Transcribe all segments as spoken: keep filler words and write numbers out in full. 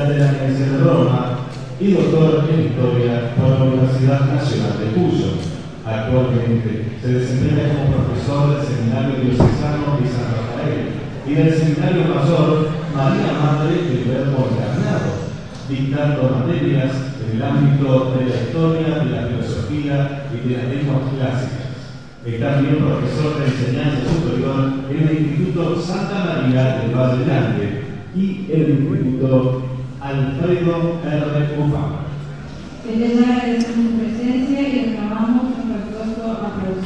de la Iglesia de Roma y doctor en Historia por la Universidad Nacional de Cuyo. Actualmente se desempeña como profesor del Seminario Diocesano de San Rafael y del Seminario Mayor María Madre de Verbo Encarnado, dictando materias en el ámbito de la historia, de la filosofía y de las lenguas clásicas. Es también profesor de enseñanza superior en el Instituto Santa María del Valle Grande y el Instituto Alfredo R. Ufama. Desde ya agradecemos su presencia y reclamamos un respetuoso aplauso.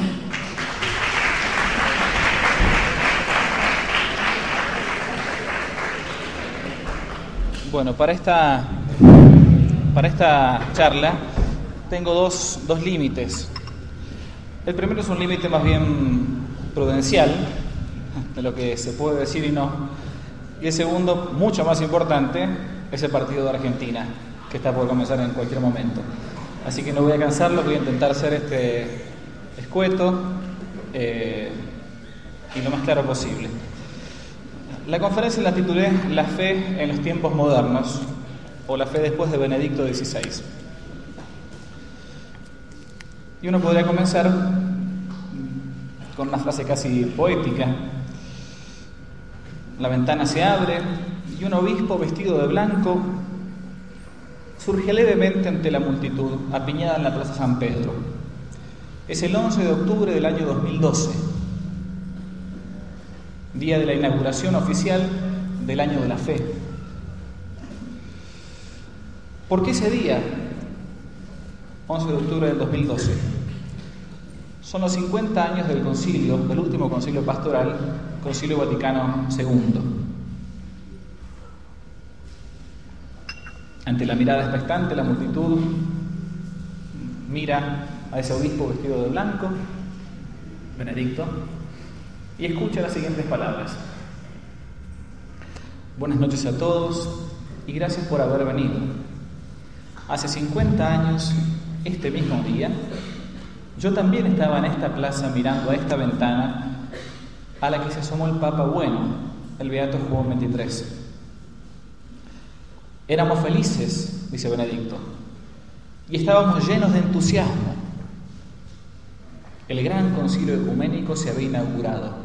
Bueno, para esta, para esta charla tengo dos, dos límites. El primero es un límite más bien prudencial, de lo que se puede decir y no. Y el segundo, mucho más importante, es el partido de Argentina, que está por comenzar en cualquier momento. Así que no voy a cansarlo, voy a intentar ser este escueto eh, y lo más claro posible. La conferencia la titulé La fe en los tiempos modernos, o la fe después de Benedicto dieciséis. Y uno podría comenzar con una frase casi poética. La ventana se abre y un obispo vestido de blanco surge levemente ante la multitud, apiñada en la Plaza San Pedro. Es el once de octubre del año dos mil doce, día de la inauguración oficial del Año de la Fe. ¿Por qué ese día? once de octubre del dos mil doce. Son los cincuenta años del concilio, del último concilio pastoral, Concilio Vaticano segundo. Ante la mirada expectante, la multitud mira a ese obispo vestido de blanco, Benedicto, y escucha las siguientes palabras. Buenas noches a todos y gracias por haber venido. Hace cincuenta años, este mismo día, yo también estaba en esta plaza mirando a esta ventana a la que se asomó el Papa Bueno, el Beato Juan veintitrés. Éramos felices, dice Benedicto, y estábamos llenos de entusiasmo. El gran concilio ecuménico se había inaugurado.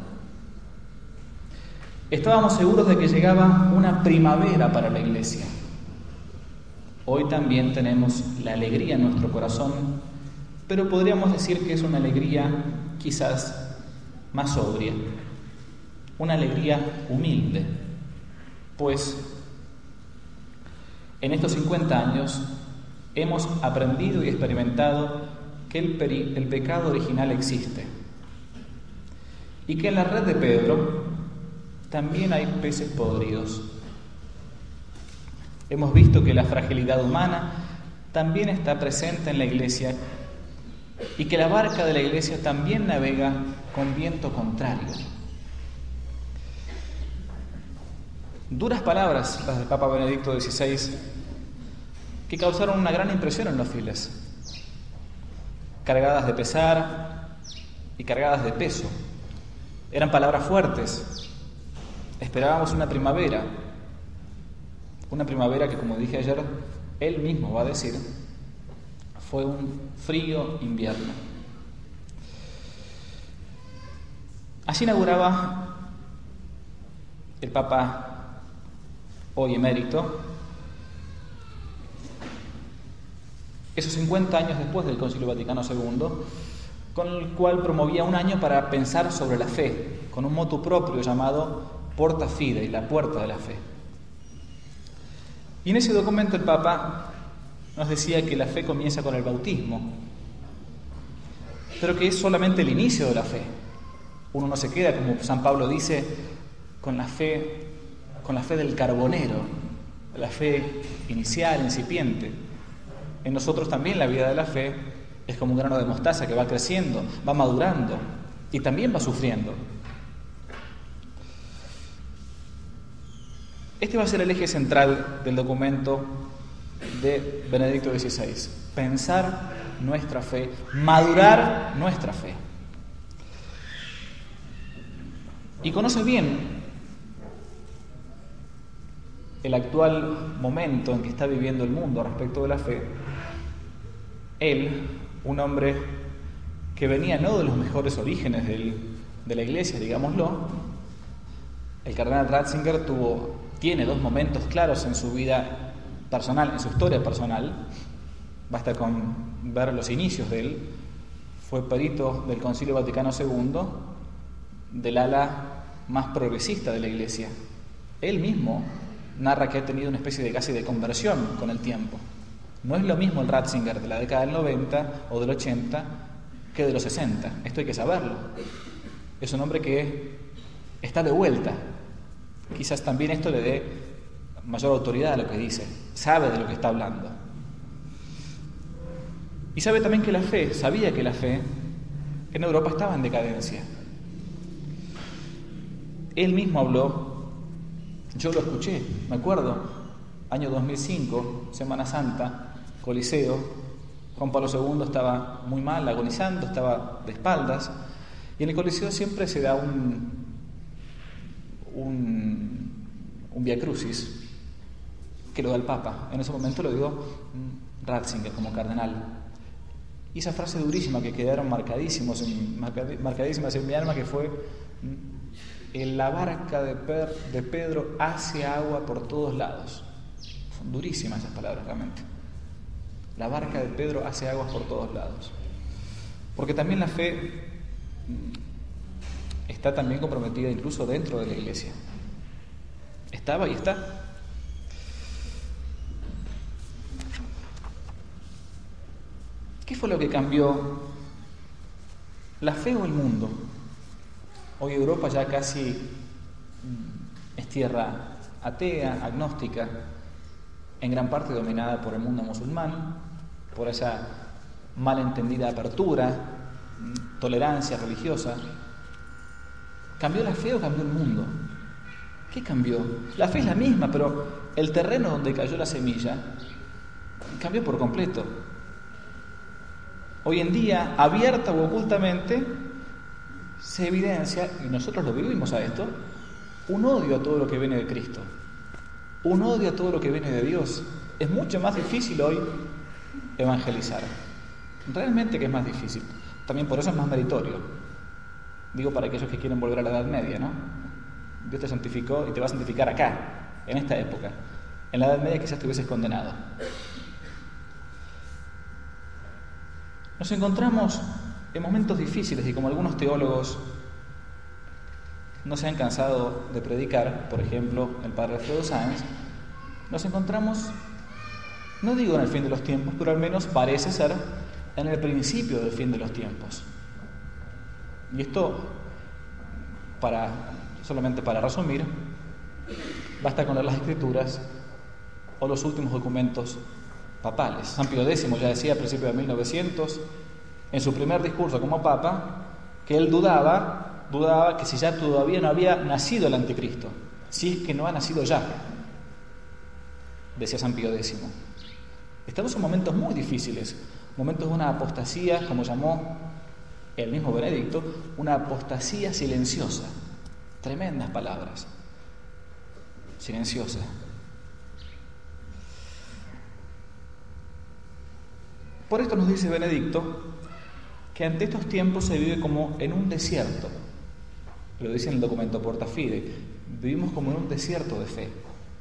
Estábamos seguros de que llegaba una primavera para la Iglesia. Hoy también tenemos la alegría en nuestro corazón, pero podríamos decir que es una alegría quizás más sobria, una alegría humilde, pues en estos cincuenta años hemos aprendido y experimentado que el, peri- el pecado original existe y que en la red de Pedro también hay peces podridos. Hemos visto que la fragilidad humana también está presente en la Iglesia y que la barca de la Iglesia también navega con viento contrario. Duras palabras las del Papa Benedicto dieciséis que causaron una gran impresión en los fieles, cargadas de pesar y cargadas de peso. Eran palabras fuertes. Esperábamos una primavera, una primavera que, como dije ayer, él mismo va a decir, fue un frío invierno. Así inauguraba el Papa hoy emérito, esos cincuenta años después del Concilio Vaticano segundo, con el cual promovía un año para pensar sobre la fe, con un motu propio llamado Porta Fidei, la puerta de la fe. Y en ese documento el Papa nos decía que la fe comienza con el bautismo, pero que es solamente el inicio de la fe. Uno no se queda, como San Pablo dice, con la fe, con la fe del carbonero, la fe inicial, incipiente. En nosotros también la vida de la fe es como un grano de mostaza que va creciendo, va madurando y también va sufriendo. Este va a ser el eje central del documento de Benedicto dieciséis. Pensar nuestra fe, madurar nuestra fe. Y conoce bien el actual momento en que está viviendo el mundo respecto de la fe, él, un hombre que venía no de los mejores orígenes del, de la Iglesia, digámoslo, el cardenal Ratzinger tuvo, tiene dos momentos claros en su vida personal, en su historia personal. Basta con ver los inicios de él. Fue perito del Concilio Vaticano segundo, del ala más progresista de la Iglesia. Él mismo narra que ha tenido una especie de casi de conversión con el tiempo. No es lo mismo el Ratzinger de la década del noventa o del ochenta que de los sesenta. Esto hay que saberlo. Es un hombre que está de vuelta. Quizás también esto le dé mayor autoridad a lo que dice. Sabe de lo que está hablando. Y sabe también que la fe, sabía que la fe en Europa estaba en decadencia. Él mismo habló, yo lo escuché, me acuerdo, año dos mil cinco, Semana Santa, Coliseo, Juan Pablo segundo estaba muy mal, agonizando, estaba de espaldas, y en el Coliseo siempre se da un, un, un vía crucis, que lo da el Papa. En ese momento lo dio Ratzinger como cardenal. Y esa frase durísima que quedaron marcadísimos en, marcadísimas en mi alma, que fue: en la barca de, per, de Pedro hace agua por todos lados. Son durísimas esas palabras realmente. La barca de Pedro hace aguas por todos lados. Porque también la fe está también comprometida incluso dentro de la Iglesia. Estaba y está. ¿Qué fue lo que cambió? ¿La fe o el mundo? Hoy Europa ya casi es tierra atea, agnóstica, en gran parte dominada por el mundo musulmán, por esa malentendida apertura, tolerancia religiosa. ¿Cambió la fe o cambió el mundo? ¿Qué cambió? La fe es la misma, pero el terreno donde cayó la semilla cambió por completo. Hoy en día, abierta o ocultamente, se evidencia, y nosotros lo vivimos a esto, un odio a todo lo que viene de Cristo, un odio a todo lo que viene de Dios. Es mucho más difícil hoy evangelizar. Realmente que es más difícil. También por eso es más meritorio. Digo para aquellos que quieren volver a la Edad Media, ¿no? Dios te santificó y te va a santificar acá, en esta época. En la Edad Media quizás te hubieses condenado. Nos encontramos en momentos difíciles y como algunos teólogos no se han cansado de predicar, por ejemplo, el padre Alfredo Sáenz, nos encontramos, no digo en el fin de los tiempos, pero al menos parece ser en el principio del fin de los tiempos. Y esto, para, solamente para resumir, basta con leer las Escrituras o los últimos documentos papales. San Pío X ya decía a principios de mil novecientos, en su primer discurso como papa, que él dudaba, dudaba que si ya todavía no había nacido el anticristo, si es que no ha nacido ya, decía San Pío X. Estamos en momentos muy difíciles, momentos de una apostasía, como llamó el mismo Benedicto, una apostasía silenciosa. Tremendas palabras. Silenciosa. Por esto nos dice Benedicto que ante estos tiempos se vive como en un desierto. Lo dice en el documento Porta Fide. Vivimos como en un desierto de fe.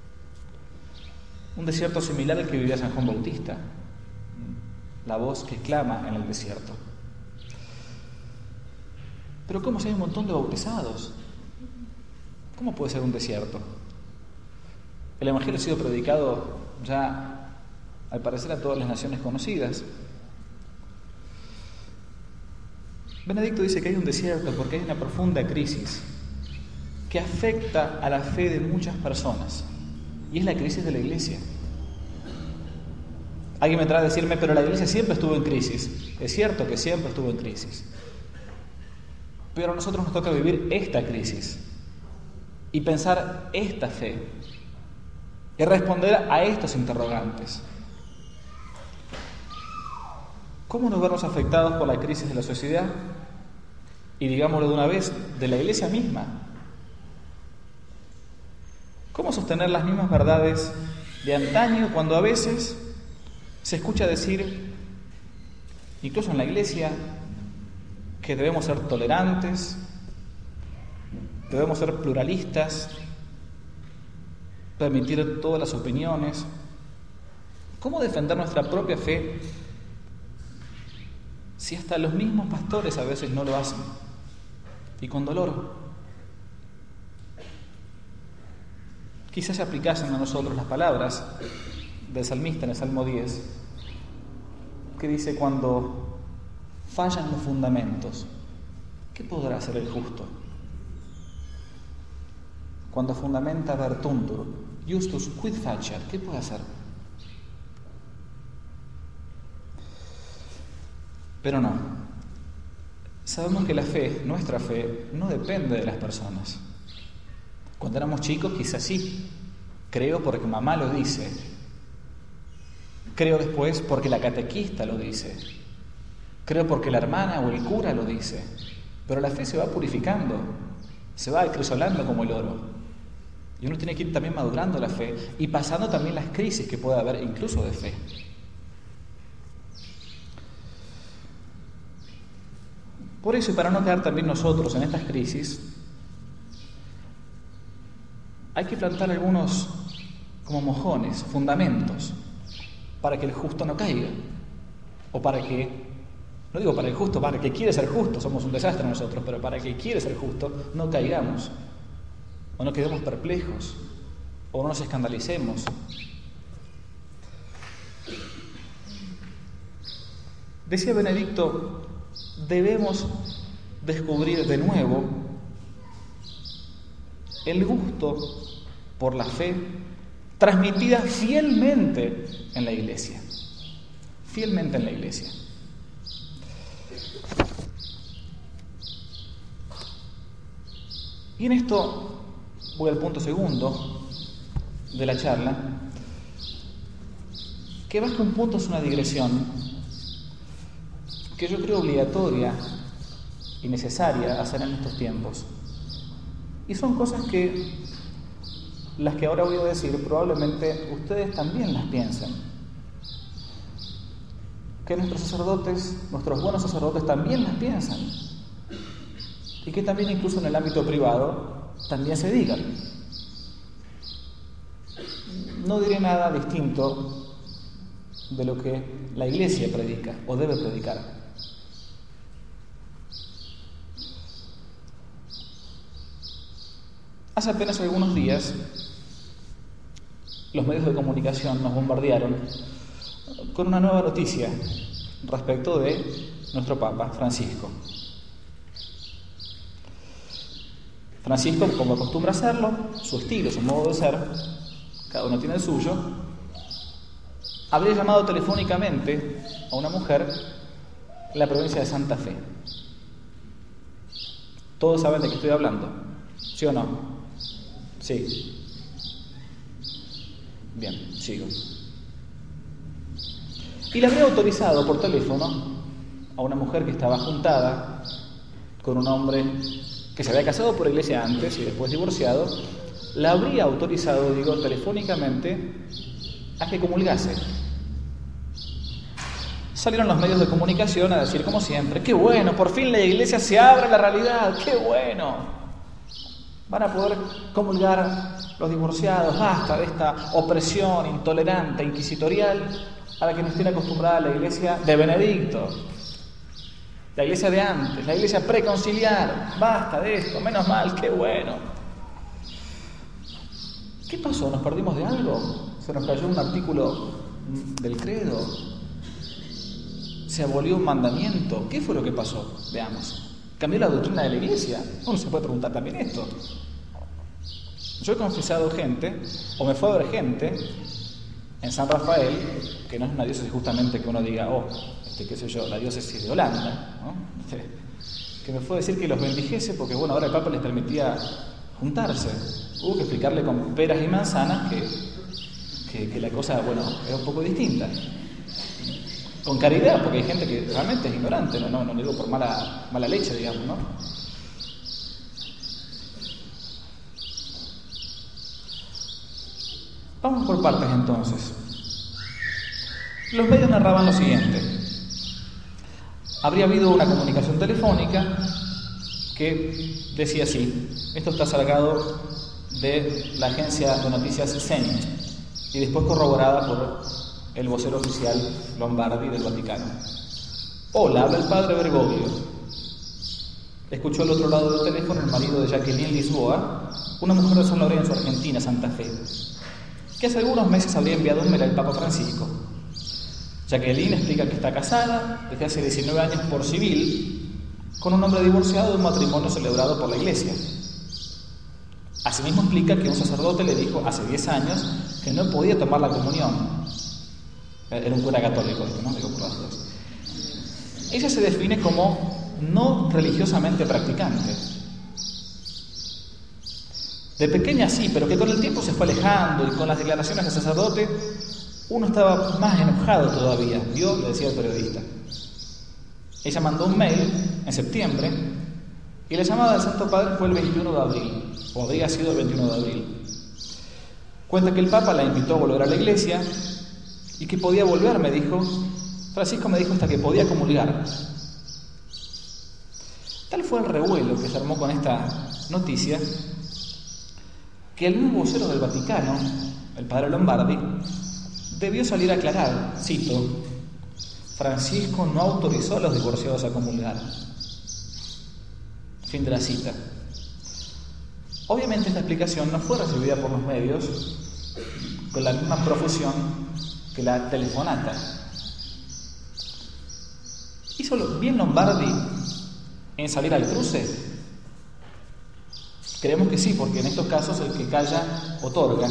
Un desierto similar al que vivía San Juan Bautista. La voz que clama en el desierto. Pero ¿cómo si hay un montón de bautizados? ¿Cómo puede ser un desierto? El Evangelio ha sido predicado ya, al parecer, a todas las naciones conocidas. Benedicto dice que hay un desierto porque hay una profunda crisis que afecta a la fe de muchas personas, y es la crisis de la Iglesia. Alguien vendrá a decirme, pero la Iglesia siempre estuvo en crisis. Es cierto que siempre estuvo en crisis, pero a nosotros nos toca vivir esta crisis y pensar esta fe y responder a estos interrogantes. ¿Cómo nos vemos afectados por la crisis de la sociedad? Y digámoslo de una vez, de la Iglesia misma. ¿Cómo sostener las mismas verdades de antaño cuando a veces se escucha decir, incluso en la iglesia, que debemos ser tolerantes, debemos ser pluralistas, permitir todas las opiniones? ¿Cómo defender nuestra propia fe si hasta los mismos pastores a veces no lo hacen? Y con dolor. Quizás se aplicasen a nosotros las palabras del salmista en el Salmo diez, que dice: cuando fallan los fundamentos, ¿qué podrá hacer el justo? Cuando fundamenta vertuntur, justus quid facet, ¿qué puede hacer? Pero no. Sabemos que la fe, nuestra fe, no depende de las personas. Cuando éramos chicos quizás sí. Creo porque mamá lo dice. Creo después porque la catequista lo dice. Creo porque la hermana o el cura lo dice. Pero la fe se va purificando, se va acrisolando como el oro. Y uno tiene que ir también madurando la fe y pasando también las crisis que puede haber incluso de fe. Por eso, y para no quedar también nosotros en estas crisis, hay que plantar algunos como mojones, fundamentos, para que el justo no caiga. O para que, no digo para el justo, para el que quiere ser justo, somos un desastre nosotros, pero para el que quiere ser justo, no caigamos, o no quedemos perplejos, o no nos escandalicemos. Decía Benedicto, debemos descubrir de nuevo el gusto por la fe transmitida fielmente en la Iglesia. Fielmente en la Iglesia. Y en esto voy al punto segundo de la charla, que más que un punto es una digresión que yo creo obligatoria y necesaria hacer en estos tiempos. Y son cosas que, las que ahora voy a decir, probablemente ustedes también las piensen. Que nuestros sacerdotes, nuestros buenos sacerdotes también las piensan. Y que también incluso en el ámbito privado también se digan. No diré nada distinto de lo que la Iglesia predica o debe predicar. Hace apenas algunos días, los medios de comunicación nos bombardearon con una nueva noticia respecto de nuestro Papa Francisco. Francisco, como acostumbra hacerlo, su estilo, su modo de ser, cada uno tiene el suyo, habría llamado telefónicamente a una mujer en la provincia de Santa Fe. Todos saben de qué estoy hablando, ¿sí o no? Sí. Bien, sigo. Y le habría autorizado por teléfono a una mujer que estaba juntada con un hombre que se había casado por iglesia antes y después divorciado, la habría autorizado, digo, telefónicamente a que comulgase. Salieron los medios de comunicación a decir, como siempre, ¡qué bueno! Por fin la iglesia se abre a la realidad, ¡qué bueno! Van a poder comulgar los divorciados, basta de esta opresión intolerante, inquisitorial, a la que nos tiene acostumbrada la iglesia de Benedicto, la iglesia de antes, la iglesia preconciliar, basta de esto, menos mal, qué bueno. ¿Qué pasó? ¿Nos perdimos de algo? ¿Se nos cayó un artículo del credo? ¿Se abolió un mandamiento? ¿Qué fue lo que pasó? Veamos. ¿Cambió la doctrina de la iglesia? Uno se puede preguntar también esto. Yo he confesado gente, o me fue a ver gente, en San Rafael, que no es una diócesis justamente que uno diga, oh, este, qué sé yo, la diócesis de Holanda, ¿no? Este, que me fue a decir que los bendijese porque, bueno, ahora el Papa les permitía juntarse. Hubo que explicarle con peras y manzanas que, que, que la cosa, bueno, era un poco distinta. Con caridad, porque hay gente que realmente es ignorante, no, no, no digo por mala, mala leche, digamos, ¿no? Vamos por partes entonces. Los medios narraban lo siguiente. Habría habido una comunicación telefónica que decía así. Esto está sacado de la agencia de noticias Zenit y después corroborada por el vocero oficial Lombardi del Vaticano. Hola, habla el padre Bergoglio. Escuchó al otro lado del teléfono el marido de Jacqueline Lisboa, una mujer de San Lorenzo, Argentina, Santa Fe, que hace algunos meses habría enviado un mail al Papa Francisco. Jacqueline explica que está casada desde hace diecinueve años por civil con un hombre divorciado de un matrimonio celebrado por la Iglesia. Asimismo explica que un sacerdote le dijo hace diez años que no podía tomar la comunión. Era un cura católico esto, ¿no? Digo por las dos. Ella se define como no religiosamente practicante. De pequeña sí, pero que con el tiempo se fue alejando y con las declaraciones del sacerdote uno estaba más enojado todavía. ¿Vio? Le decía el periodista. Ella mandó un mail en septiembre y la llamada del Santo Padre fue el veintiuno de abril, o habría sido el veintiuno de abril. Cuenta que el Papa la invitó a volver a la iglesia y que podía volver, me dijo. Francisco me dijo hasta que podía comulgar. Tal fue el revuelo que se armó con esta noticia que el nuevo vocero del Vaticano, el padre Lombardi, debió salir a aclarar, cito, Francisco no autorizó a los divorciados a comulgar. Fin de la cita. Obviamente esta explicación no fue recibida por los medios con la misma profusión que la telefonata. ¿Hizo bien Lombardi en salir al cruce? Creemos que sí, porque en estos casos el que calla otorga.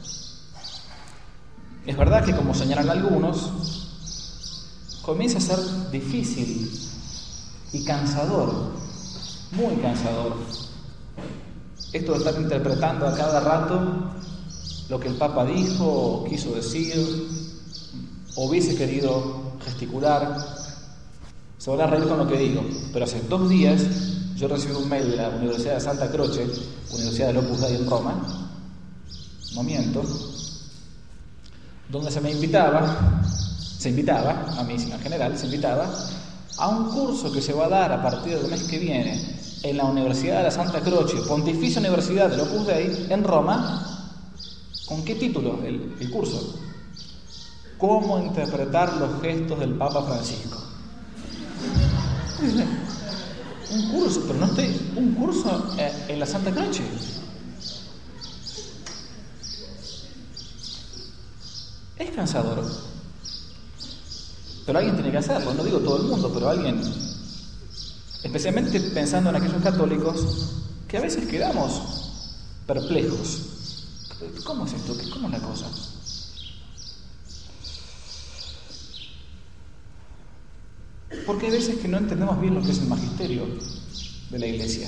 Es verdad que, como señalan algunos, comienza a ser difícil y cansador, muy cansador, esto de estar interpretando a cada rato lo que el Papa dijo o quiso decir o hubiese querido gesticular. Se van a reír con lo que digo, pero hace dos días yo recibí un mail de la Universidad de Santa Croce, Universidad del Opus Dei en Roma, no miento, donde se me invitaba, se invitaba, a mí en general, se invitaba a un curso que se va a dar a partir del mes que viene en la Universidad de la Santa Croce, Pontificia Universidad del Opus Dei en Roma. ¿Con qué título el, el curso? ¿Cómo interpretar los gestos del Papa Francisco? Un curso, pero no estoy, un curso en la Santa Croce. Es cansador, pero alguien tiene que hacerlo. No digo todo el mundo, pero alguien, especialmente pensando en aquellos católicos que a veces quedamos perplejos. ¿Cómo es esto? ¿Cómo es la cosa? Porque hay veces que no entendemos bien lo que es el magisterio de la Iglesia.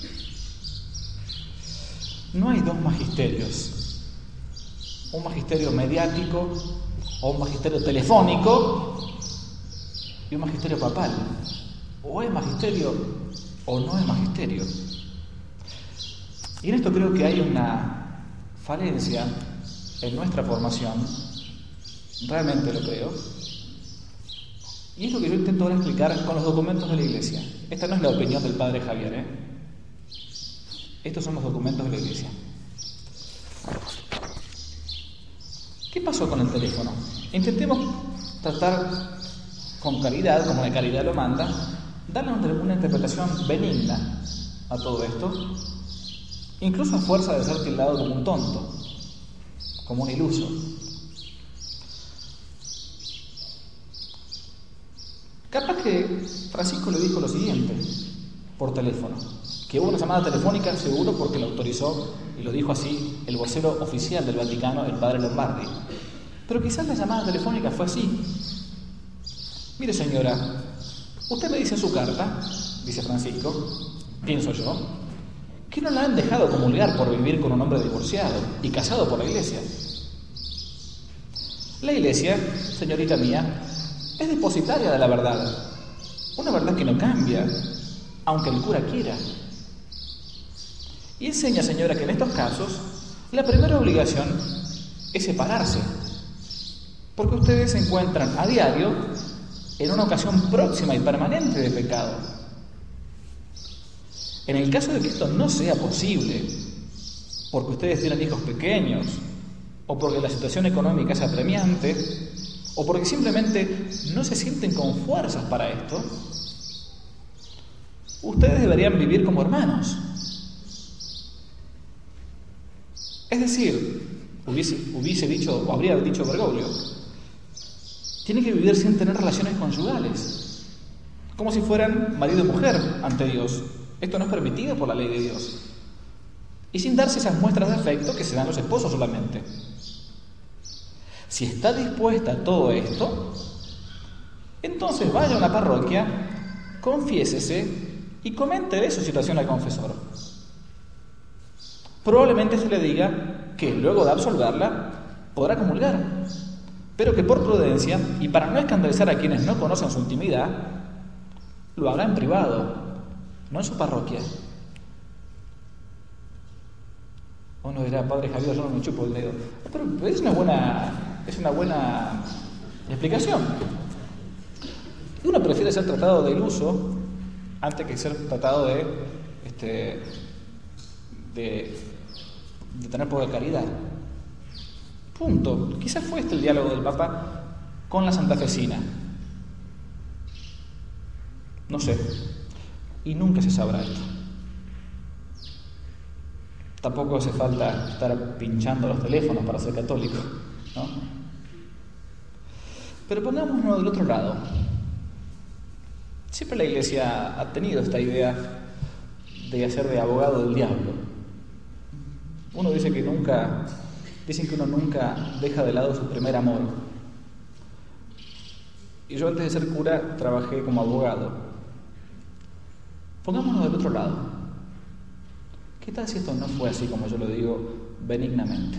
No hay dos magisterios. Un magisterio mediático o un magisterio telefónico y un magisterio papal. O es magisterio o no es magisterio. Y en esto creo que hay una falencia en nuestra formación. Realmente lo creo. Y es lo que yo intento ahora explicar con los documentos de la Iglesia. Esta no es la opinión del padre Javier, ¿eh? Estos son los documentos de la Iglesia. ¿Qué pasó con el teléfono? Intentemos tratar con caridad, como la caridad lo manda, darle una interpretación benigna a todo esto, incluso a fuerza de ser tildado como un tonto, como un iluso. Capaz que Francisco le dijo lo siguiente por teléfono, que hubo una llamada telefónica seguro porque lo autorizó y lo dijo así el vocero oficial del Vaticano, el padre Lombardi. Pero quizás la llamada telefónica fue así. Mire señora, usted me dice en su carta, dice Francisco, pienso yo, que no la han dejado comulgar por vivir con un hombre divorciado y casado por la Iglesia. La Iglesia, señorita mía, es depositaria de la verdad, una verdad que no cambia, aunque el cura quiera. Y enseña, señora, que en estos casos la primera obligación es separarse, porque ustedes se encuentran a diario en una ocasión próxima y permanente de pecado. En el caso de que esto no sea posible, porque ustedes tienen hijos pequeños, o porque la situación económica es apremiante, o porque simplemente no se sienten con fuerzas para esto, ustedes deberían vivir como hermanos. Es decir, hubiese, hubiese dicho, o habría dicho Bergoglio, tienen que vivir sin tener relaciones conyugales, como si fueran marido y mujer ante Dios. Esto no es permitido por la ley de Dios. Y sin darse esas muestras de afecto que se dan los esposos solamente. Si está dispuesta a todo esto, entonces vaya a una parroquia, confiésese y coméntele su situación al confesor. Probablemente se le diga que luego de absolverla podrá comulgar, pero que por prudencia y para no escandalizar a quienes no conocen su intimidad, lo haga en privado, no en su parroquia. Uno dirá, Padre Javier, yo no me chupo el dedo. Pero es una buena, es una buena explicación. Uno prefiere ser tratado de iluso antes que ser tratado de, este, de, de tener poca caridad. Punto. Quizás fue este el diálogo del Papa con la santafesina. No sé. Y nunca se sabrá esto. Tampoco hace falta estar pinchando los teléfonos para ser católico, ¿no? Pero pongámonos del otro lado. Siempre la Iglesia ha tenido esta idea de hacer de abogado del diablo. Uno dice que nunca, dicen que uno nunca deja de lado su primer amor. Y yo antes de ser cura trabajé como abogado. Pongámonos del otro lado. ¿Qué tal si esto no fue así como yo lo digo benignamente?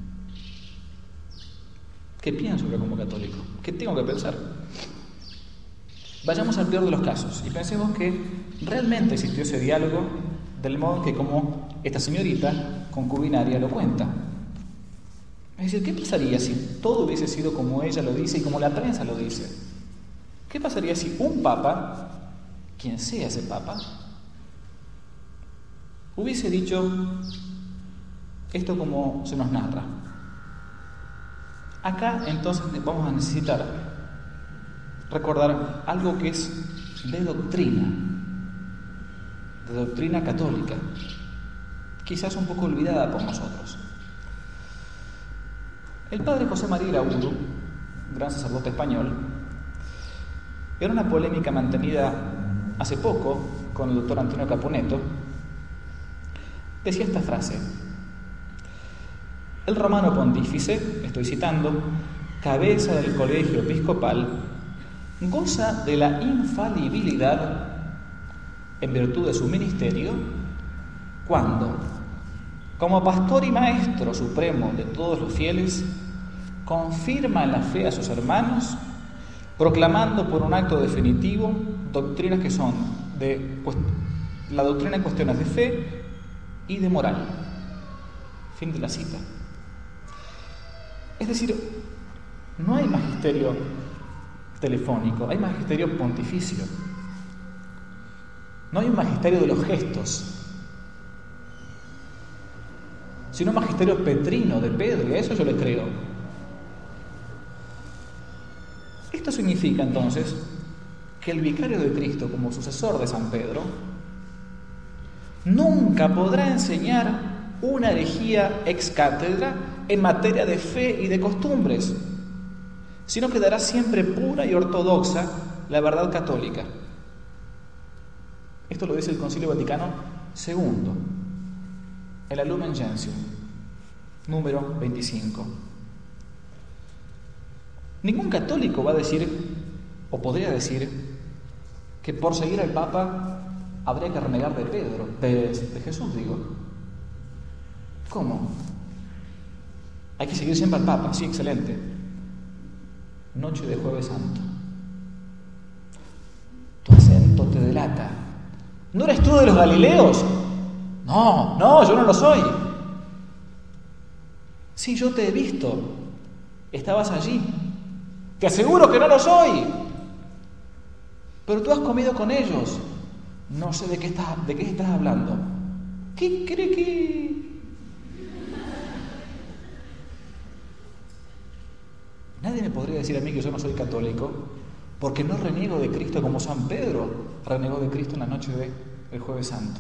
¿Qué pienso yo como católico? ¿Qué tengo que pensar? Vayamos al peor de los casos y pensemos que realmente existió ese diálogo del modo que como esta señorita concubinaria lo cuenta. Es decir, ¿qué pasaría si todo hubiese sido como ella lo dice y como la prensa lo dice? ¿Qué pasaría si un papa, quien sea ese papa, hubiese dicho esto como se nos narra? Acá entonces vamos a necesitar recordar algo que es de doctrina, de doctrina católica, quizás un poco olvidada por nosotros. El padre José María Iraúdu, gran sacerdote español, en una polémica mantenida hace poco con el doctor Antonio Capuneto, decía esta frase: el romano pontífice, estoy citando, cabeza del colegio episcopal, goza de la infalibilidad en virtud de su ministerio cuando, como pastor y maestro supremo de todos los fieles, confirma en la fe a sus hermanos, proclamando por un acto definitivo doctrinas que son de la doctrina en cuestiones de fe y de moral. Fin de la cita. Es decir, no hay magisterio telefónico, hay magisterio pontificio. No hay un magisterio de los gestos, sino un magisterio petrino de Pedro, y a eso yo le creo. Esto significa entonces que el vicario de Cristo, como sucesor de San Pedro, nunca podrá enseñar una herejía ex cátedra en materia de fe y de costumbres, sino que dará siempre pura y ortodoxa la verdad católica. Esto lo dice el Concilio Vaticano segundo, el Lumen Gentium, número veinticinco. Ningún católico va a decir, o podría decir, que por seguir al Papa habría que renegar de Pedro, de, de Jesús, digo. ¿Cómo? Hay que seguir siempre al Papa, sí, excelente. Noche de Jueves Santo. Tu acento te delata. ¿No eres tú de los Galileos? No, no, yo no lo soy. Sí, yo te he visto. Estabas allí. Te aseguro que no lo soy. Pero tú has comido con ellos. No sé de qué estás, de qué estás hablando. ¿Qué cree que...? Nadie me podría decir a mí que yo no soy católico porque no reniego de Cristo como San Pedro renegó de Cristo en la noche del Jueves Santo.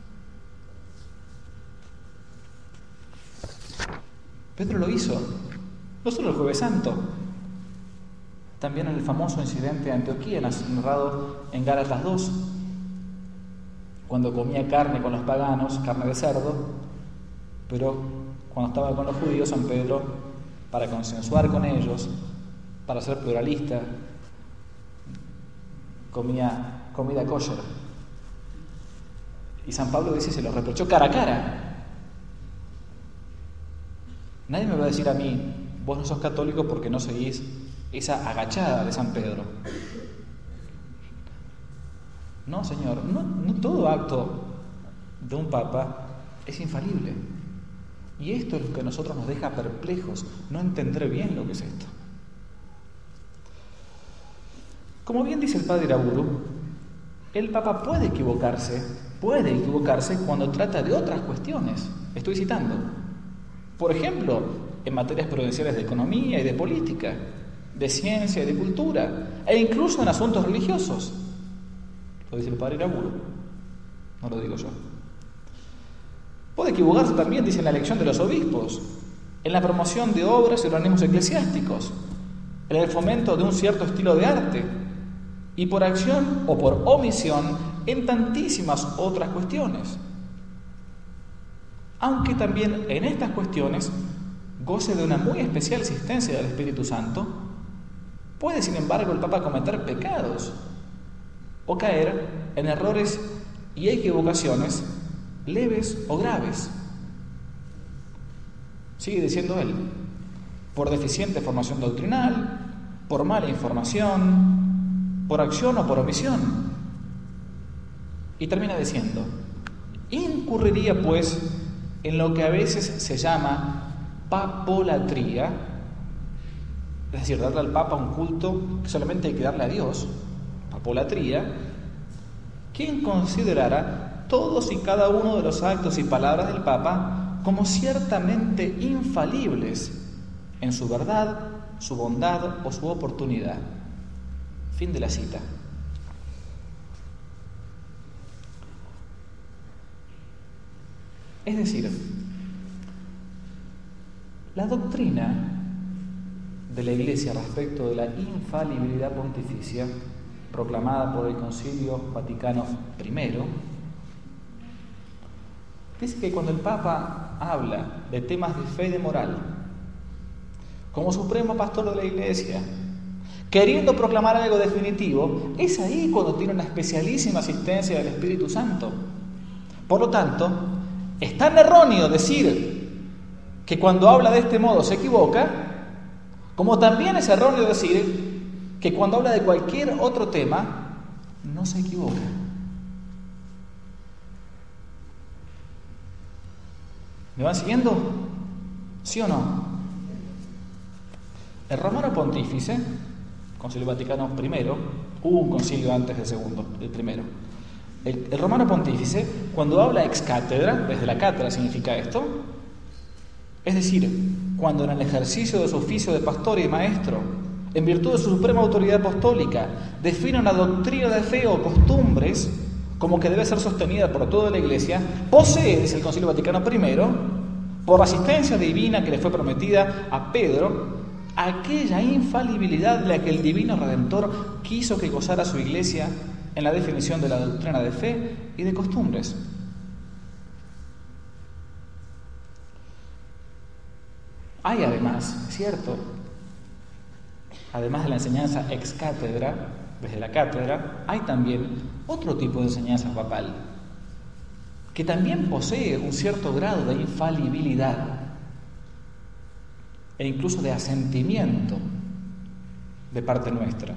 Pedro lo hizo, no solo el Jueves Santo, también en el famoso incidente de Antioquía, narrado en Gálatas dos, cuando comía carne con los paganos, carne de cerdo, pero cuando estaba con los judíos, San Pedro, para consensuar con ellos, para ser pluralista, comía comida kosher. Y San Pablo dice, se lo reprochó cara a cara. Nadie me va a decir a mí, vos no sos católico porque no seguís esa agachada de San Pedro. No, Señor, no, no todo acto de un papa es infalible. Y esto es lo que a nosotros nos deja perplejos, no entender bien lo que es esto. Como bien dice el padre Iraburu, el papa puede equivocarse, puede equivocarse cuando trata de otras cuestiones. Estoy citando. Por ejemplo, en materias prudenciales de economía y de política, de ciencia y de cultura, e incluso en asuntos religiosos. Lo dice el padre Iraburu, no lo digo yo. Puede equivocarse también, dice, en la elección de los obispos, en la promoción de obras y organismos eclesiásticos, en el fomento de un cierto estilo de arte, y por acción o por omisión en tantísimas otras cuestiones. Aunque también en estas cuestiones goce de una muy especial asistencia del Espíritu Santo, puede, sin embargo, el Papa cometer pecados o caer en errores y equivocaciones leves o graves. Sigue diciendo él, por deficiente formación doctrinal, por mala información, por acción o por omisión. Y termina diciendo, incurriría pues en lo que a veces se llama papolatría, es decir, darle al Papa un culto que solamente hay que darle a Dios, papolatría, quien considerara todos y cada uno de los actos y palabras del Papa como ciertamente infalibles en su verdad, su bondad o su oportunidad. Fin de la cita. Es decir, la doctrina de la Iglesia respecto de la infalibilidad pontificia, proclamada por el Concilio Vaticano primero, dice que cuando el Papa habla de temas de fe y de moral, como supremo pastor de la Iglesia, queriendo proclamar algo definitivo, es ahí cuando tiene una especialísima asistencia del Espíritu Santo. Por lo tanto, es tan erróneo decir que cuando habla de este modo se equivoca, como también es erróneo decir que cuando habla de cualquier otro tema no se equivoca. ¿Me van siguiendo? ¿Sí o no? El Romano Pontífice, Concilio Vaticano primero, hubo un concilio antes del segundo, el primero. El, el Romano Pontífice, cuando habla ex cátedra, desde la cátedra significa esto, es decir, cuando en el ejercicio de su oficio de pastor y maestro, en virtud de su suprema autoridad apostólica, define una doctrina de fe o costumbres como que debe ser sostenida por toda la Iglesia, posee, dice el Concilio Vaticano primero, por la asistencia divina que le fue prometida a Pedro, aquella infalibilidad de la que el Divino Redentor quiso que gozara su Iglesia en la definición de la doctrina de fe y de costumbres. Hay además, cierto, además de la enseñanza ex cátedra, desde la cátedra, hay también otro tipo de enseñanza papal, que también posee un cierto grado de infalibilidad e incluso de asentimiento de parte nuestra.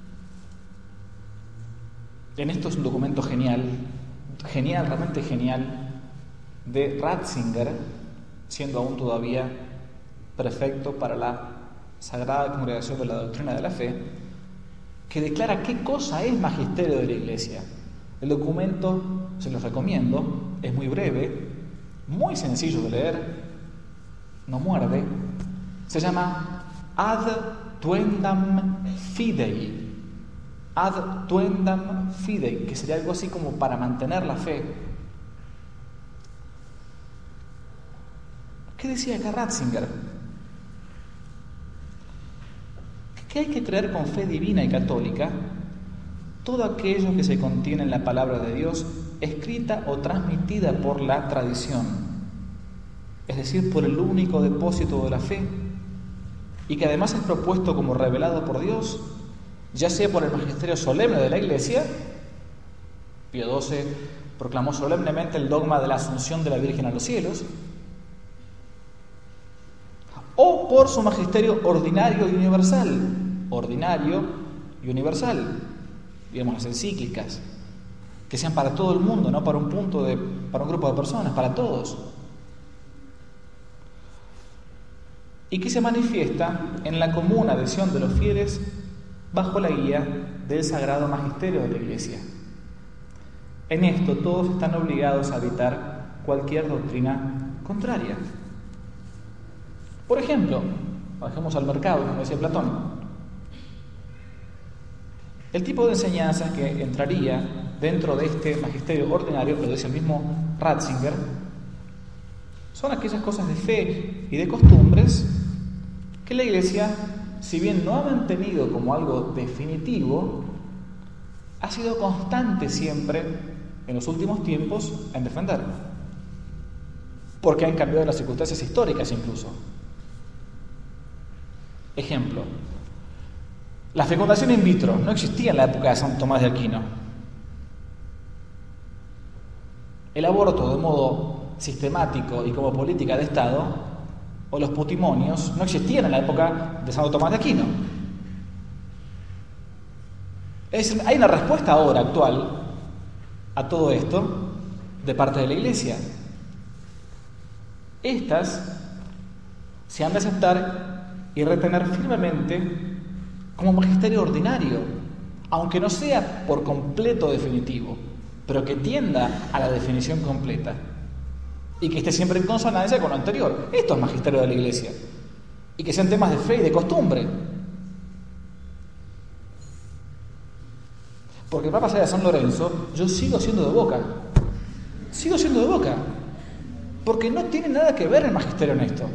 En esto es un documento genial, genial, realmente genial, de Ratzinger, siendo aún todavía prefecto para la Sagrada Congregación de la Doctrina de la Fe, que declara qué cosa es magisterio de la Iglesia. El documento, se los recomiendo, es muy breve, muy sencillo de leer, no muerde, se llama Ad Tuendam Fidei, Ad Tuendam Fidei, que sería algo así como para mantener la fe. ¿Qué decía acá Ratzinger? Que hay que creer con fe divina y católica todo aquello que se contiene en la palabra de Dios, escrita o transmitida por la tradición, es decir, por el único depósito de la fe, y que además es propuesto como revelado por Dios, ya sea por el magisterio solemne de la Iglesia. Pío doce proclamó solemnemente el dogma de la Asunción de la Virgen a los cielos, o por su magisterio ordinario y universal, ordinario y universal, digamos las encíclicas, que sean para todo el mundo, no para un punto de, para un grupo de personas, para todos, y que se manifiesta en la común adhesión de los fieles bajo la guía del sagrado magisterio de la Iglesia. En esto todos están obligados a evitar cualquier doctrina contraria. Por ejemplo, bajemos al mercado, como decía Platón. El tipo de enseñanzas que entraría dentro de este magisterio ordinario, lo dice el mismo Ratzinger, son aquellas cosas de fe y de costumbres que la Iglesia, si bien no ha mantenido como algo definitivo, ha sido constante siempre en los últimos tiempos en defender, porque han cambiado las circunstancias históricas incluso. Ejemplo, la fecundación in vitro no existía en la época de San Tomás de Aquino. El aborto de modo sistemático y como política de Estado, o los putimonios, no existían en la época de Santo Tomás de Aquino. Es decir, hay una respuesta ahora actual a todo esto de parte de la Iglesia. Estas se han de aceptar y retener firmemente como magisterio ordinario, aunque no sea por completo definitivo, pero que tienda a la definición completa y que esté siempre en consonancia con lo anterior. Esto es magisterio de la Iglesia, y que sean temas de fe y de costumbre. Porque el Papa sea de San Lorenzo, yo sigo siendo de Boca, sigo siendo de Boca, porque no tiene nada que ver el magisterio en esto.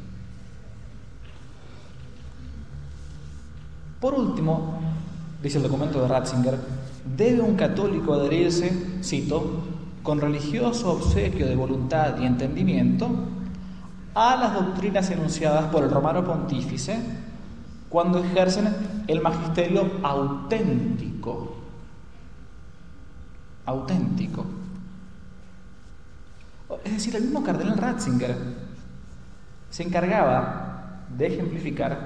Por último, dice el documento de Ratzinger, debe un católico adherirse, cito, con religioso obsequio de voluntad y entendimiento a las doctrinas enunciadas por el Romano Pontífice cuando ejercen el magisterio auténtico. Auténtico. Es decir, el mismo cardenal Ratzinger se encargaba de ejemplificar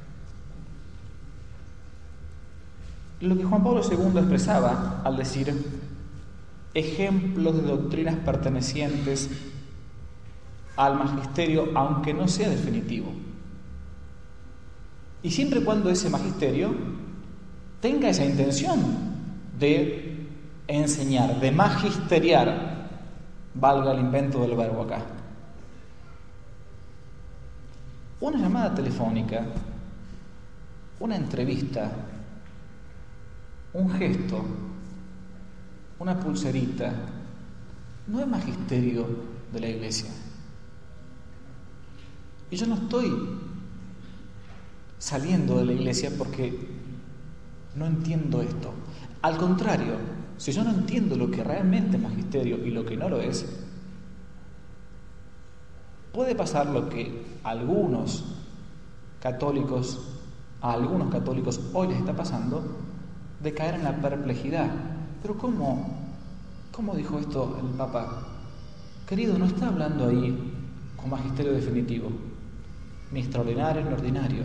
lo que Juan Pablo segundo expresaba al decir ejemplos de doctrinas pertenecientes al magisterio, aunque no sea definitivo. Y siempre y cuando ese magisterio tenga esa intención de enseñar, de magisteriar, valga el invento del verbo acá. Una llamada telefónica, una entrevista, un gesto, una pulserita, no es magisterio de la Iglesia. Y yo no estoy saliendo de la Iglesia porque no entiendo esto. Al contrario, si yo no entiendo lo que realmente es magisterio y lo que no lo es, puede pasar lo que a algunos católicos, a algunos católicos hoy les está pasando, de caer en la perplejidad. Pero ¿cómo? ¿Cómo dijo esto el Papa? Querido, no está hablando ahí con magisterio definitivo, ni extraordinario ni ordinario.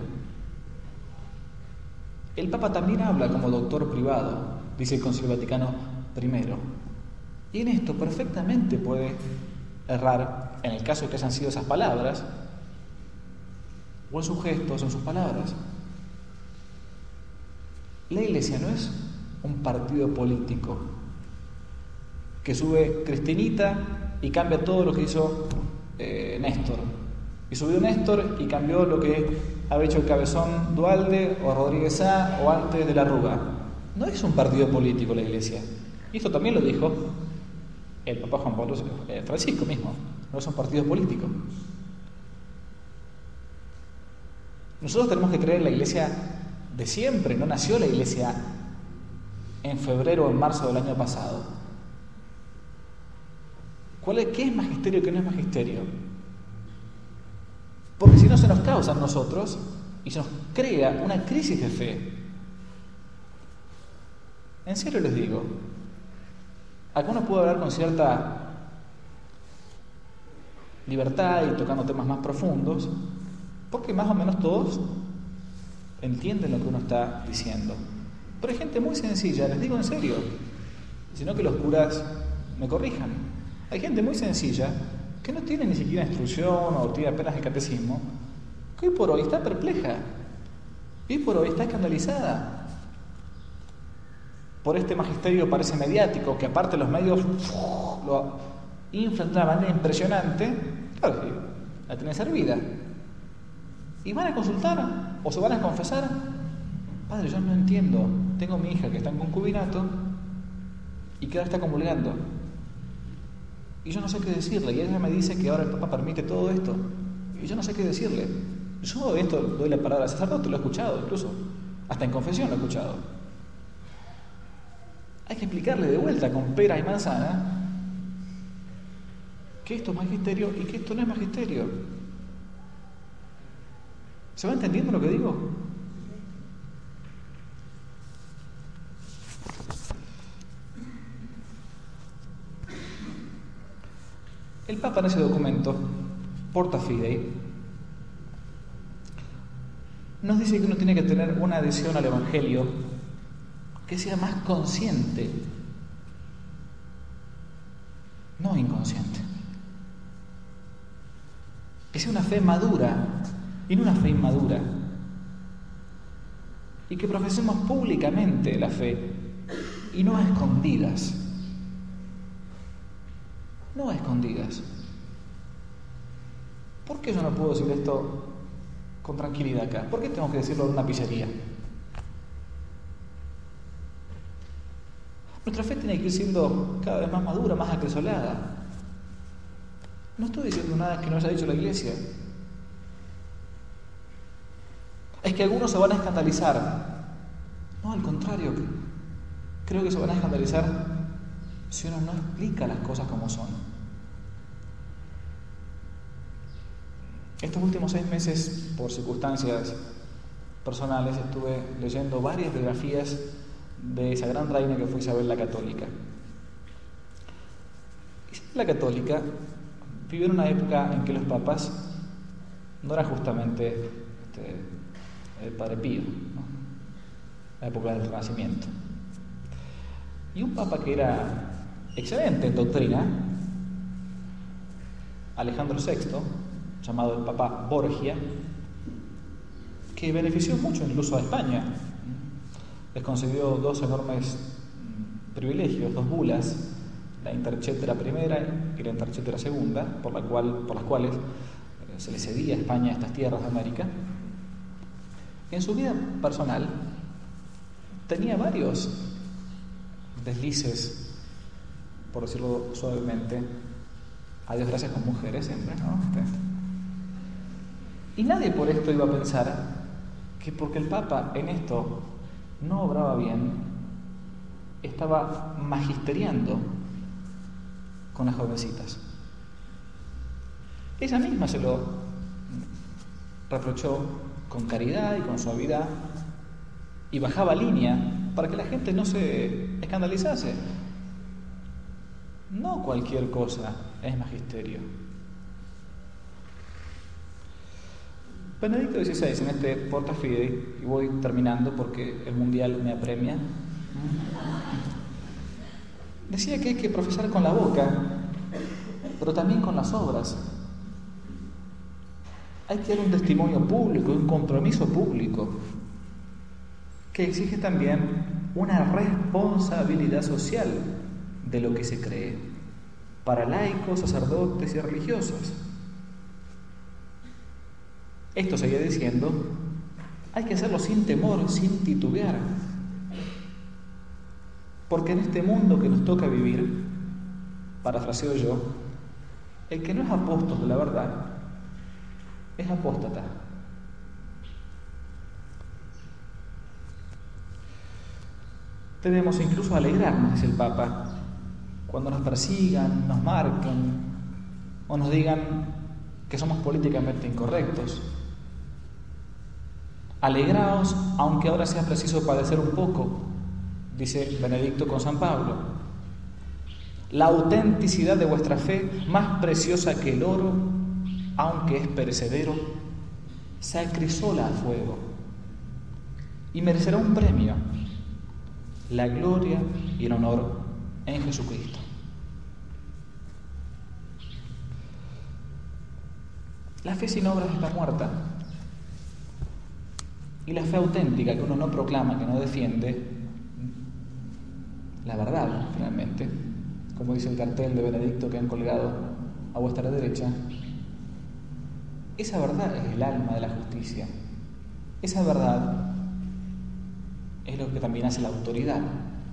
El Papa también habla como doctor privado, dice el Concilio Vaticano primero. Y en esto perfectamente puede errar, en el caso de que hayan sido esas palabras, o en sus gestos, o en sus palabras. La Iglesia no es un partido político que sube Cristinita y cambia todo lo que hizo eh, Néstor. Y subió Néstor y cambió lo que había hecho el Cabezón Dualde o Rodríguez Sá o antes de la Rúa. No es un partido político la Iglesia. Y esto también lo dijo el Papa Juan Pablo eh, Francisco mismo. No es un partido político. Nosotros tenemos que creer en la Iglesia de siempre. No nació la Iglesia en febrero o en marzo del año pasado. ¿Cuál es, ¿Qué es magisterio y qué no es magisterio? Porque si no se nos causa a nosotros y se nos crea una crisis de fe. En serio les digo, acá uno puede hablar con cierta libertad y tocando temas más profundos, porque más o menos todos entienden lo que uno está diciendo. Pero hay gente muy sencilla, les digo en serio, sino que los curas me corrijan. Hay gente muy sencilla que no tiene ni siquiera instrucción o tiene apenas el catecismo, que hoy por hoy está perpleja, y hoy por hoy está escandalizada por este magisterio parece mediático, que aparte los medios uf, lo inflan de una manera impresionante. Claro, la tienen servida. Y van a consultar o se van a confesar. Padre, yo no entiendo, tengo mi hija que está en concubinato y que ahora está comulgando y yo no sé qué decirle, y ella me dice que ahora el Papa permite todo esto y yo no sé qué decirle. Yo esto doy la palabra al sacerdote, lo he escuchado incluso, hasta en confesión lo he escuchado. Hay que explicarle de vuelta con peras y manzanas que esto es magisterio y que esto no es magisterio. ¿Se va entendiendo lo que digo? El Papa en ese documento, Porta Fidei, nos dice que uno tiene que tener una adhesión al Evangelio que sea más consciente, no inconsciente. Que sea una fe madura y no una fe inmadura. Y que profesemos públicamente la fe y no a escondidas. No a escondidas. ¿Por qué yo no puedo decir esto con tranquilidad acá? ¿Por qué tengo que decirlo en una pizzería? Nuestra fe tiene que ir siendo cada vez más madura, más acresolada. No estoy diciendo nada que no haya dicho la Iglesia. Es que algunos se van a escandalizar. No, al contrario. Creo que se van a escandalizar si uno no explica las cosas como son. Estos últimos seis meses, por circunstancias personales, estuve leyendo varias biografías de esa gran reina que fue Isabel la Católica. Isabel la Católica vivió en una época en que los papas no eran justamente este, el Padre Pío, ¿no? La época del Renacimiento. Y un papa que era excelente en doctrina, Alejandro sexto, llamado el Papa Borgia, que benefició mucho incluso a España. Les concedió dos enormes privilegios, dos bulas, la interchetera primera y la interchetera segunda, por, la cual, por las cuales se le cedía a España estas tierras de América. En su vida personal tenía varios deslices, por decirlo suavemente, a Dios gracias con mujeres siempre, ¿no? Y nadie por esto iba a pensar que porque el Papa en esto no obraba bien, estaba magisteriando con las jovencitas. Ella misma se lo reprochó con caridad y con suavidad y bajaba línea para que la gente no se escandalizase. No cualquier cosa es magisterio. Benedicto dieciséis, en este Porta Fidei, y voy terminando porque el mundial me apremia, decía que hay que profesar con la boca, pero también con las obras. hay que dar un testimonio público, un compromiso público, que exige también una responsabilidad social de lo que se cree, para laicos, sacerdotes y religiosos. Esto seguía diciendo, hay que hacerlo sin temor, sin titubear, porque en este mundo que nos toca vivir, parafraseo yo, el que no es apóstol de la verdad es apóstata. Debemos incluso alegrarnos, dice el Papa, cuando nos persigan, nos marquen o nos digan que somos políticamente incorrectos. Alegraos, aunque ahora sea preciso padecer un poco, dice Benedicto con San Pablo. La autenticidad de vuestra fe, más preciosa que el oro, aunque es perecedero, se acrisola a fuego y merecerá un premio, la gloria y el honor en Jesucristo. La fe sin obras está muerta. Y la fe auténtica que uno no proclama, que no defiende, la verdad, finalmente, como dice el cartel de Benedicto que han colgado a vuestra derecha, esa verdad es el alma de la justicia. Esa verdad es lo que también hace la autoridad.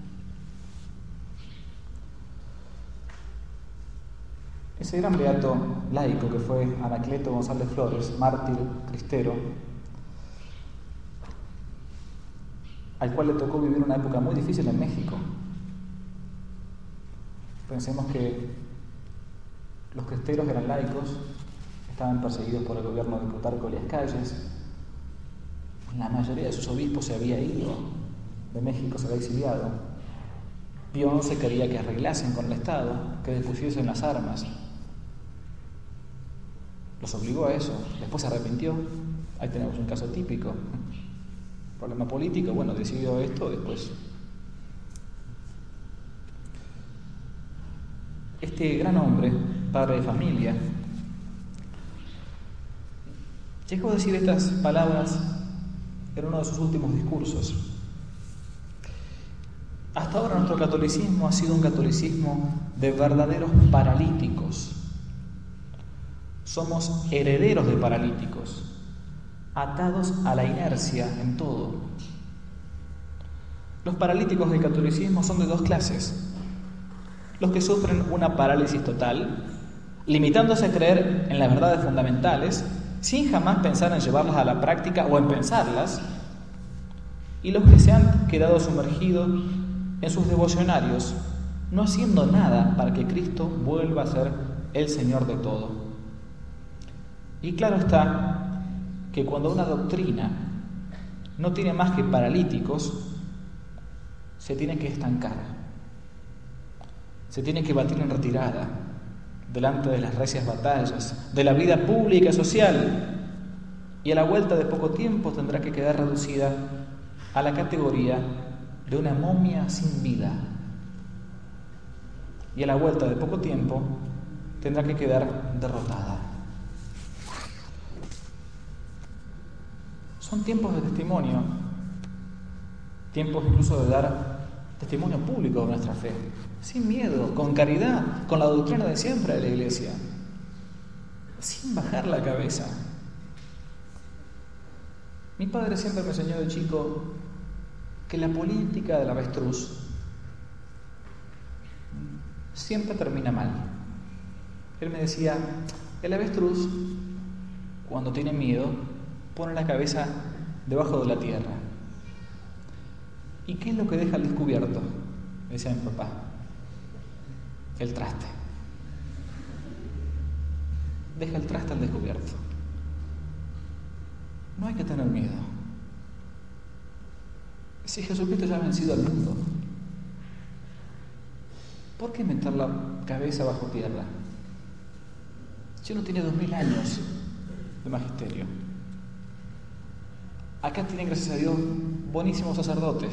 Ese gran beato laico que fue Anacleto González Flores, mártir cristero, al cual le tocó vivir una época muy difícil en México. Pensemos que los cristeros eran laicos, estaban perseguidos por el gobierno de Plutarco Elías Calles, la mayoría de sus obispos se había ido de México, se había exiliado. Pío once quería que arreglasen con el Estado, que depusiesen las armas. Los obligó a eso, después se arrepintió. Ahí tenemos un caso típico. Problema político, bueno, decidió esto después. Este gran hombre, padre de familia, llegó a decir estas palabras en uno de sus últimos discursos. Hasta ahora nuestro catolicismo ha sido un catolicismo de verdaderos paralíticos. Somos herederos de paralíticos, atados a la inercia en todo. Los paralíticos del catolicismo son de dos clases. Los que sufren una parálisis total, limitándose a creer en las verdades fundamentales, sin jamás pensar en llevarlas a la práctica o en pensarlas, y los que se han quedado sumergidos en sus devocionarios, no haciendo nada para que Cristo vuelva a ser el Señor de todo. Y claro está que cuando una doctrina no tiene más que paralíticos, se tiene que estancar, se tiene que batir en retirada delante de las recias batallas de la vida pública y social, y a la vuelta de poco tiempo tendrá que quedar reducida a la categoría de una momia sin vida, y a la vuelta de poco tiempo tendrá que quedar derrotada. Son tiempos de testimonio, tiempos incluso de dar testimonio público de nuestra fe, sin miedo, con caridad, con la doctrina de siempre de la Iglesia, sin bajar la cabeza. Mi padre siempre me enseñó de chico que la política del avestruz siempre termina mal. Él me decía, el avestruz, cuando tiene miedo, pone la cabeza debajo de la tierra. ¿Y qué es lo que deja al descubierto? Me decía mi papá. El traste. Deja el traste al descubierto. No hay que tener miedo. Si Jesucristo ya ha vencido al mundo, ¿por qué meter la cabeza bajo tierra? Si uno tiene dos mil años de magisterio. Acá tienen, gracias a Dios, buenísimos sacerdotes.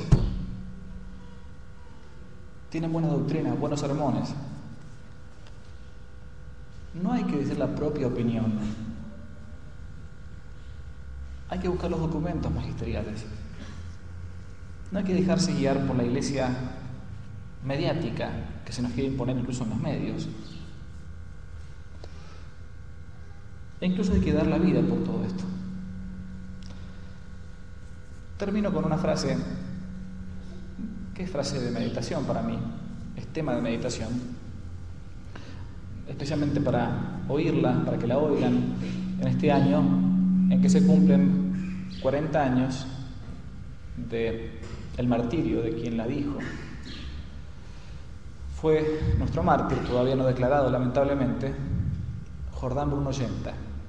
Tienen buena doctrina, buenos sermones. No hay que decir la propia opinión. hay que buscar los documentos magisteriales. No hay que dejarse guiar por la iglesia mediática que se nos quiere imponer incluso en los medios. E incluso hay que dar la vida por todo esto. Termino con una frase que es frase de meditación para mí, es tema de meditación, especialmente para oírla, para que la oigan en este año en que se cumplen cuarenta años del martirio de quien la dijo. Fue nuestro mártir, todavía no declarado lamentablemente, Jordán Bruno Yenta.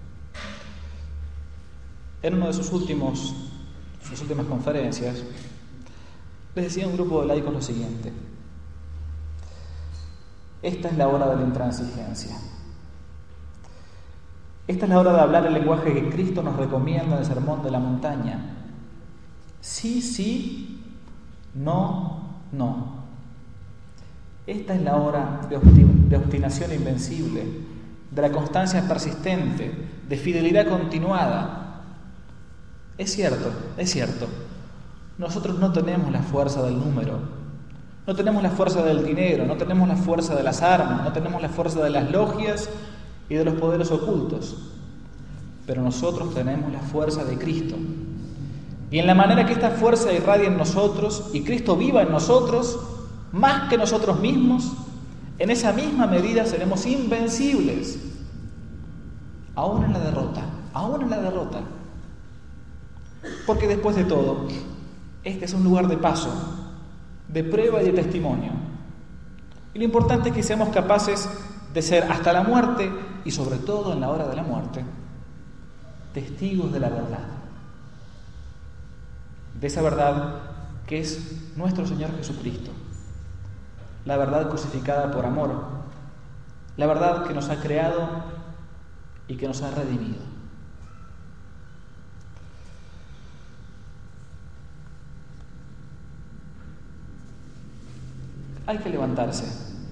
En uno de sus últimos, sus últimas conferencias, les decía a un grupo de laicos lo siguiente: esta es la hora de la intransigencia. Esta es la hora de hablar el lenguaje que Cristo nos recomienda en el Sermón de la Montaña. Sí, sí, no, no. Esta es la hora de, obsti- de obstinación invencible, de la constancia persistente, de fidelidad continuada. Es cierto, es cierto. Nosotros no tenemos la fuerza del número, no tenemos la fuerza del dinero, no tenemos la fuerza de las armas, no tenemos la fuerza de las logias y de los poderes ocultos, pero nosotros tenemos la fuerza de Cristo. Y en la manera que esta fuerza irradia en nosotros y Cristo viva en nosotros, más que nosotros mismos, en esa misma medida seremos invencibles, aún en la derrota, aún en la derrota. Porque después de todo, este es un lugar de paso, de prueba y de testimonio. Y lo importante es que seamos capaces de ser hasta la muerte, y sobre todo en la hora de la muerte, testigos de la verdad. De esa verdad que es nuestro Señor Jesucristo. La verdad crucificada por amor. La verdad que nos ha creado y que nos ha redimido. Hay que levantarse.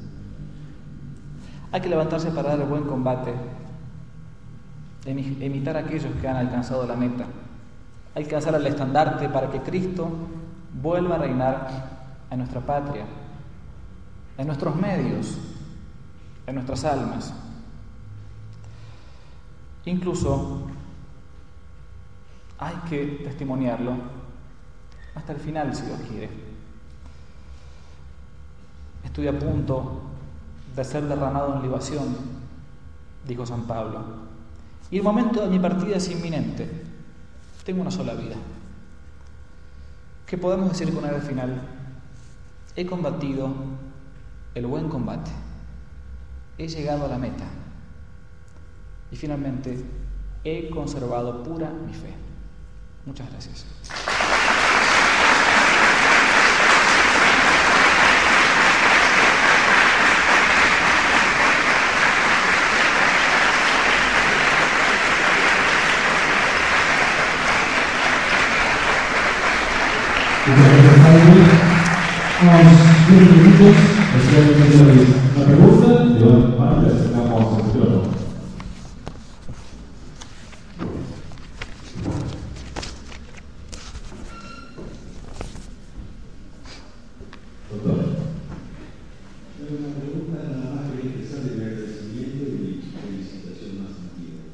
Hay que levantarse para dar el buen combate, imitar a aquellos que han alcanzado la meta. Hay que alzar el estandarte para que Cristo vuelva a reinar en nuestra patria, en nuestros medios, en nuestras almas. Incluso hay que testimoniarlo hasta el final, si Dios quiere. Estoy a punto de ser derramado en libación, dijo San Pablo, y el momento de mi partida es inminente. Tengo una sola vida. ¿Qué podemos decir con él al final? He combatido el buen combate, he llegado a la meta y finalmente he conservado pura mi fe. Muchas gracias. Unos diez minutos, especialmente una pregunta, y bueno, ahora le acercamos al micrófono. Doctor. Tengo una pregunta nada más que expresar de agradecimiento y felicitación más sentida.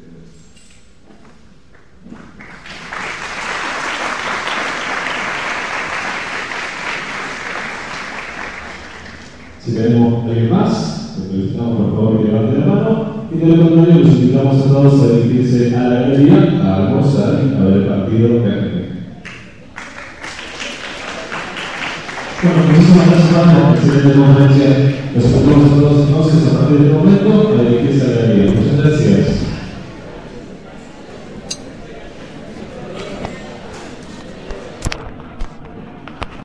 Si tenemos alguien más, le felicitamos por favor que levante la mano, y de lo contrario los invitamos a todos a dirigirse a la galería a almorzar y a ver el partido realmente. Bueno, muchísimas gracias a la presidente de la conferencia. Los invitamos a todos entonces a partir de este momento a dirigirse a la galería.